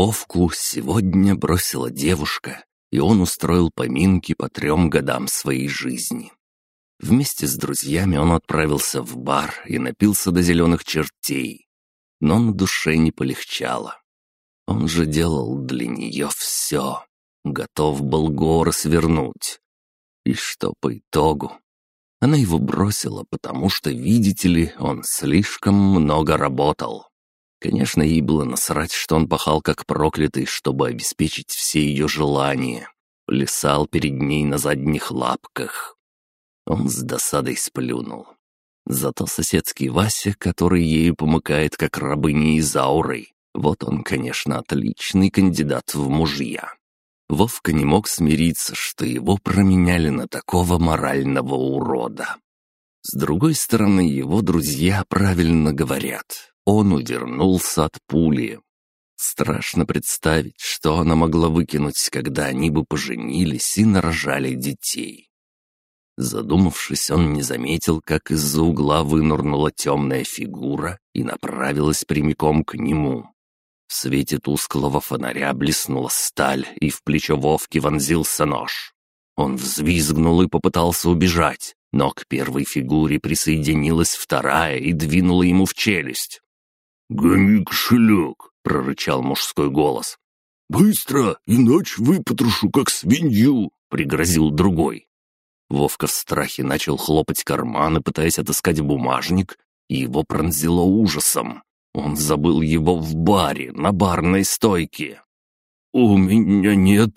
Вовку сегодня бросила девушка, и он устроил поминки по 3 годам своей жизни. Вместе с друзьями он отправился в бар и напился до зеленых чертей. Но на душе не полегчало. Он же делал для нее все. Готов был горы свернуть. И что по итогу? Она его бросила, потому что, видите ли, он слишком много работал. Конечно, ей было насрать, что он пахал как проклятый, чтобы обеспечить все ее желания. Плясал перед ней на задних лапках. Он с досадой сплюнул. Зато соседский Вася, который ею помыкает как рабыней Изаурой, вот он, конечно, отличный кандидат в мужья. Вовка не мог смириться, что его променяли на такого морального урода. С другой стороны, его друзья правильно говорят. Он увернулся от пули. Страшно представить, что она могла выкинуть, когда они бы поженились и нарожали детей. Задумавшись, он не заметил, как из-за угла вынырнула темная фигура и направилась прямиком к нему. В свете тусклого фонаря блеснула сталь, и в плечо Вовки вонзился нож. Он взвизгнул и попытался убежать, но к первой фигуре присоединилась вторая и двинула ему в челюсть. «Гони кошелек!» — прорычал мужской голос. «Быстро, иначе выпотрошу, как свинью!» — пригрозил другой. Вовка в страхе начал хлопать карманы, пытаясь отыскать бумажник, и его пронзило ужасом. Он забыл его в баре, на барной стойке. «У меня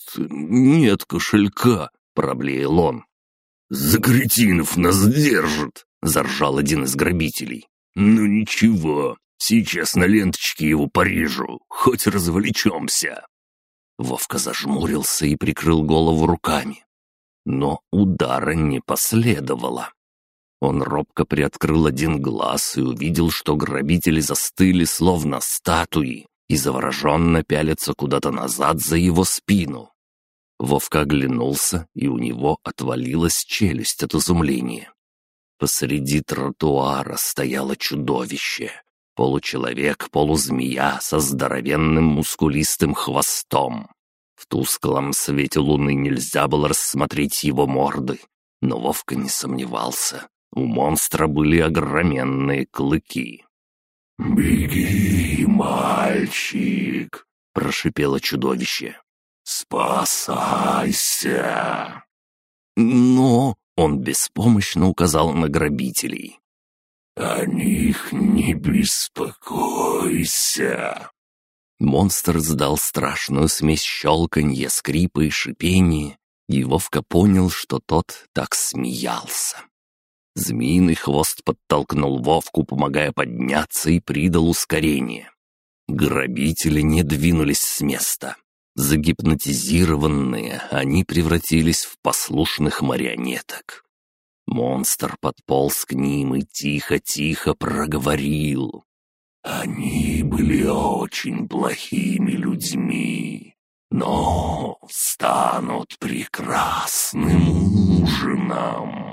нет кошелька», — проблеял он. «За кретинов нас держат», — заржал один из грабителей. «Ну ничего, сейчас на ленточке его порежу, хоть развлечемся». Вовка зажмурился и прикрыл голову руками. Но удара не последовало. Он робко приоткрыл один глаз и увидел, что грабители застыли, словно статуи, и завороженно пялятся куда-то назад за его спину. Вовка оглянулся, и у него отвалилась челюсть от изумления. Посреди тротуара стояло чудовище. Получеловек, полузмея со здоровенным мускулистым хвостом. В тусклом свете луны нельзя было рассмотреть его морды, но Вовка не сомневался. У монстра были огроменные клыки. «Беги, мальчик!» — прошипело чудовище. «Спасайся!» Но он беспомощно указал на грабителей. «О них не беспокойся!» Монстр издал страшную смесь щелканья, скрипа и шипения, и Вовка понял, что тот так смеялся. Змеиный хвост подтолкнул Вовку, помогая подняться, и придал ускорение. Грабители не двинулись с места. Загипнотизированные, они превратились в послушных марионеток. Монстр подполз к ним и тихо-тихо проговорил. «Они были очень плохими людьми, но станут прекрасным ужином».